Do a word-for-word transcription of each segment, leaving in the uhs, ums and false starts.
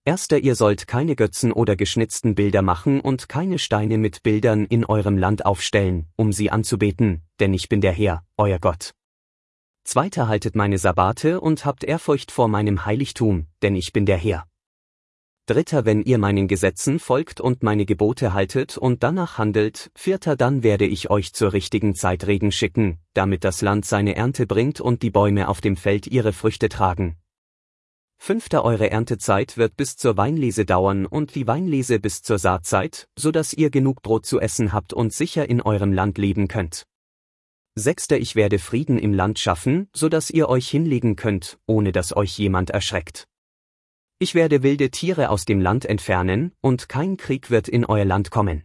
Erster, ihr sollt keine Götzen oder geschnitzten Bilder machen und keine Steine mit Bildern in eurem Land aufstellen, um sie anzubeten, denn ich bin der Herr, euer Gott. Zweiter, haltet meine Sabbate und habt Ehrfurcht vor meinem Heiligtum, denn ich bin der Herr. Dritter, wenn ihr meinen Gesetzen folgt und meine Gebote haltet und danach handelt. Vierter, dann werde ich euch zur richtigen Zeit Regen schicken, damit das Land seine Ernte bringt und die Bäume auf dem Feld ihre Früchte tragen. Fünfter, eure Erntezeit wird bis zur Weinlese dauern und die Weinlese bis zur Saatzeit, so dass ihr genug Brot zu essen habt und sicher in eurem Land leben könnt. Sechster, ich werde Frieden im Land schaffen, so dass ihr euch hinlegen könnt, ohne dass euch jemand erschreckt. Ich werde wilde Tiere aus dem Land entfernen, und kein Krieg wird in euer Land kommen.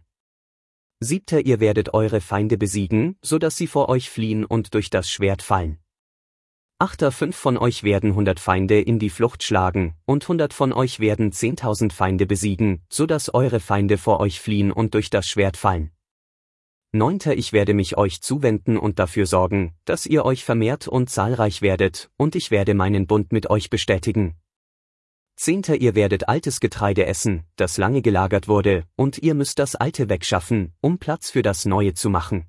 Siebter, ihr werdet eure Feinde besiegen, so dass sie vor euch fliehen und durch das Schwert fallen. Achter, fünf von euch werden hundert Feinde in die Flucht schlagen, und hundert von euch werden zehntausend Feinde besiegen, so dass eure Feinde vor euch fliehen und durch das Schwert fallen. Neunter, ich werde mich euch zuwenden und dafür sorgen, dass ihr euch vermehrt und zahlreich werdet, und ich werde meinen Bund mit euch bestätigen. Zehnter, ihr werdet altes Getreide essen, das lange gelagert wurde, und ihr müsst das Alte wegschaffen, um Platz für das Neue zu machen.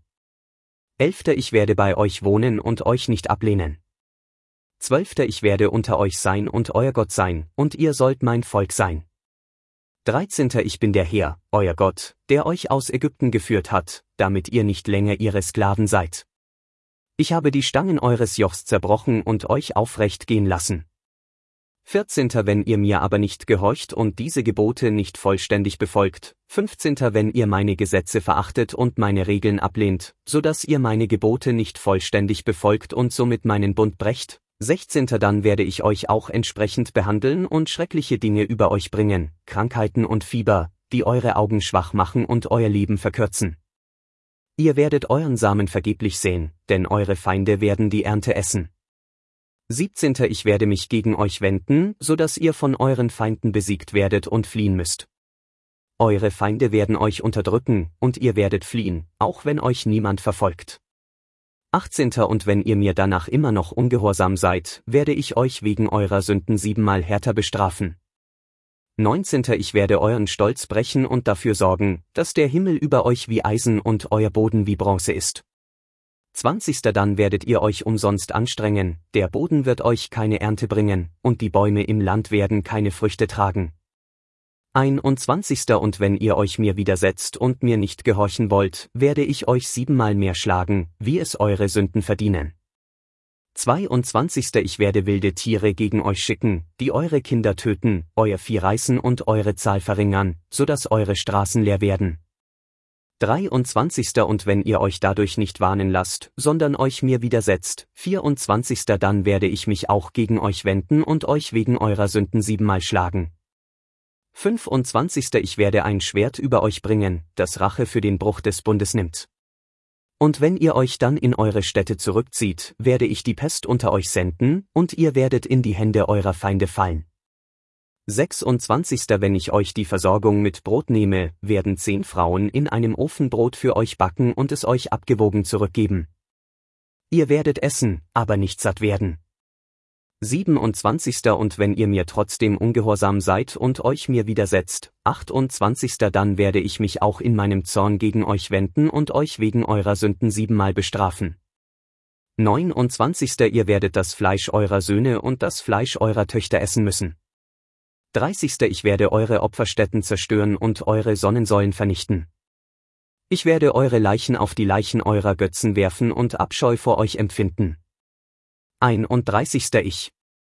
Elfter, ich werde bei euch wohnen und euch nicht ablehnen. Zwölfter, ich werde unter euch sein und euer Gott sein, und ihr sollt mein Volk sein. Dreizehnter, ich bin der Herr, euer Gott, der euch aus Ägypten geführt hat, damit ihr nicht länger ihre Sklaven seid. Ich habe die Stangen eures Jochs zerbrochen und euch aufrecht gehen lassen. Vierzehnter, wenn ihr mir aber nicht gehorcht und diese Gebote nicht vollständig befolgt. Fünfzehnter, wenn ihr meine Gesetze verachtet und meine Regeln ablehnt, so dass ihr meine Gebote nicht vollständig befolgt und somit meinen Bund brecht. Sechzehnter, dann werde ich euch auch entsprechend behandeln und schreckliche Dinge über euch bringen, Krankheiten und Fieber, die eure Augen schwach machen und euer Leben verkürzen. Ihr werdet euren Samen vergeblich säen, denn eure Feinde werden die Ernte essen. Siebzehnter, ich werde mich gegen euch wenden, so dass ihr von euren Feinden besiegt werdet und fliehen müsst. Eure Feinde werden euch unterdrücken, und ihr werdet fliehen, auch wenn euch niemand verfolgt. Achtzehnter, und wenn ihr mir danach immer noch ungehorsam seid, werde ich euch wegen eurer Sünden siebenmal härter bestrafen. Neunzehnter, ich werde euren Stolz brechen und dafür sorgen, dass der Himmel über euch wie Eisen und euer Boden wie Bronze ist. Zwanzigster, dann werdet ihr euch umsonst anstrengen, der Boden wird euch keine Ernte bringen, und die Bäume im Land werden keine Früchte tragen. Einundzwanzigster, und wenn ihr euch mir widersetzt und mir nicht gehorchen wollt, werde ich euch siebenmal mehr schlagen, wie es eure Sünden verdienen. Zweiundzwanzigster, ich werde wilde Tiere gegen euch schicken, die eure Kinder töten, euer Vieh reißen und eure Zahl verringern, so dass eure Straßen leer werden. Dreiundzwanzigster, und wenn ihr euch dadurch nicht warnen lasst, sondern euch mir widersetzt. Vierundzwanzigster, dann werde ich mich auch gegen euch wenden und euch wegen eurer Sünden siebenmal schlagen. Fünfundzwanzigster, ich werde ein Schwert über euch bringen, das Rache für den Bruch des Bundes nimmt. Und wenn ihr euch dann in eure Städte zurückzieht, werde ich die Pest unter euch senden, und ihr werdet in die Hände eurer Feinde fallen. Sechsundzwanzigster, wenn ich euch die Versorgung mit Brot nehme, werden zehn Frauen in einem Ofen Brot für euch backen und es euch abgewogen zurückgeben. Ihr werdet essen, aber nicht satt werden. Siebenundzwanzigster, und wenn ihr mir trotzdem ungehorsam seid und euch mir widersetzt. Achtundzwanzigster, dann werde ich mich auch in meinem Zorn gegen euch wenden und euch wegen eurer Sünden siebenmal bestrafen. Neunundzwanzigster, ihr werdet das Fleisch eurer Söhne und das Fleisch eurer Töchter essen müssen. Dreißigster, ich werde eure Opferstätten zerstören und eure Sonnensäulen vernichten. Ich werde eure Leichen auf die Leichen eurer Götzen werfen und Abscheu vor euch empfinden. Einunddreißigster, ich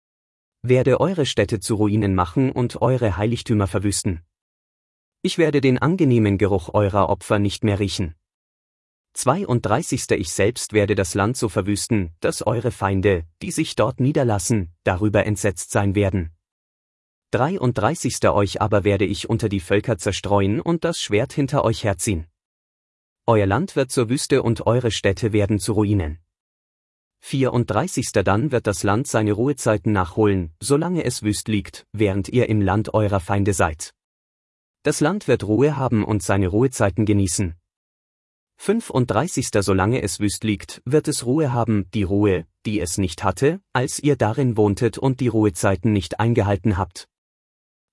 werde eure Städte zu Ruinen machen und eure Heiligtümer verwüsten. Ich werde den angenehmen Geruch eurer Opfer nicht mehr riechen. Zweiunddreißigster, ich selbst werde das Land so verwüsten, dass eure Feinde, die sich dort niederlassen, darüber entsetzt sein werden. Dreiunddreißigster, euch aber werde ich unter die Völker zerstreuen und das Schwert hinter euch herziehen. Euer Land wird zur Wüste und eure Städte werden zu Ruinen. Vierunddreißigster, dann wird das Land seine Ruhezeiten nachholen, solange es wüst liegt, während ihr im Land eurer Feinde seid. Das Land wird Ruhe haben und seine Ruhezeiten genießen. Fünfunddreißigster, solange es wüst liegt, wird es Ruhe haben, die Ruhe, die es nicht hatte, als ihr darin wohntet und die Ruhezeiten nicht eingehalten habt.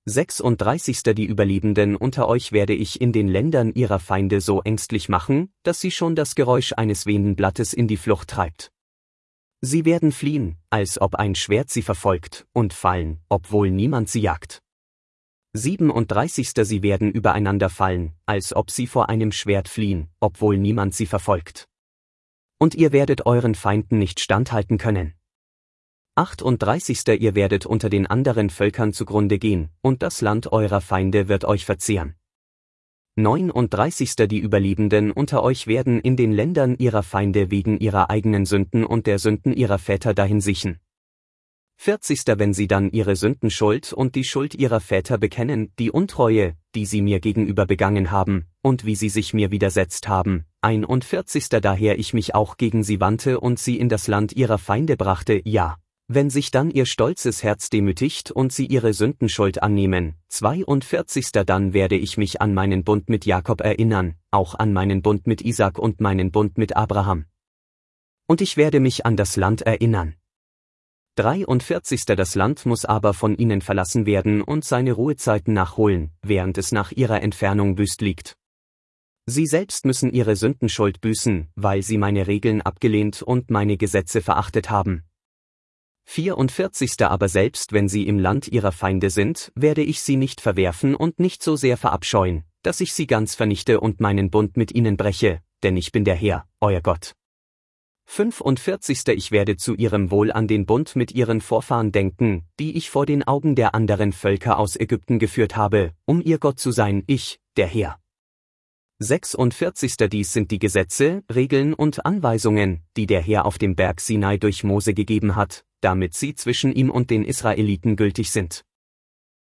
sechsunddreißig. Die Überlebenden unter euch werde ich in den Ländern ihrer Feinde so ängstlich machen, dass sie schon das Geräusch eines wehenden Blattes in die Flucht treibt. Sie werden fliehen, als ob ein Schwert sie verfolgt, und fallen, obwohl niemand sie jagt. siebenunddreißig. Sie werden übereinander fallen, als ob sie vor einem Schwert fliehen, obwohl niemand sie verfolgt. Und ihr werdet euren Feinden nicht standhalten können. achtunddreißig. Ihr werdet unter den anderen Völkern zugrunde gehen, und das Land eurer Feinde wird euch verzehren. neununddreißig. Die Überlebenden unter euch werden in den Ländern ihrer Feinde wegen ihrer eigenen Sünden und der Sünden ihrer Väter dahin sichen. vierzig. Wenn sie dann ihre Sündenschuld und die Schuld ihrer Väter bekennen, die Untreue, die sie mir gegenüber begangen haben, und wie sie sich mir widersetzt haben, einundvierzig. Daher ich mich auch gegen sie wandte und sie in das Land ihrer Feinde brachte, ja, wenn sich dann ihr stolzes Herz demütigt und sie ihre Sündenschuld annehmen, zweiundvierzig. Dann werde ich mich an meinen Bund mit Jakob erinnern, auch an meinen Bund mit Isaak und meinen Bund mit Abraham. Und ich werde mich an das Land erinnern. dreiundvierzig. Das Land muss aber von ihnen verlassen werden und seine Ruhezeiten nachholen, während es nach ihrer Entfernung wüst liegt. Sie selbst müssen ihre Sündenschuld büßen, weil sie meine Regeln abgelehnt und meine Gesetze verachtet haben. vierundvierzig. Aber selbst wenn sie im Land ihrer Feinde sind, werde ich sie nicht verwerfen und nicht so sehr verabscheuen, dass ich sie ganz vernichte und meinen Bund mit ihnen breche, denn ich bin der Herr, euer Gott. fünfundvierzig. Ich werde zu ihrem Wohl an den Bund mit ihren Vorfahren denken, die ich vor den Augen der anderen Völker aus Ägypten geführt habe, um ihr Gott zu sein, ich, der Herr. sechsundvierzig. Dies sind die Gesetze, Regeln und Anweisungen, die der Herr auf dem Berg Sinai durch Mose gegeben hat, damit sie zwischen ihm und den Israeliten gültig sind.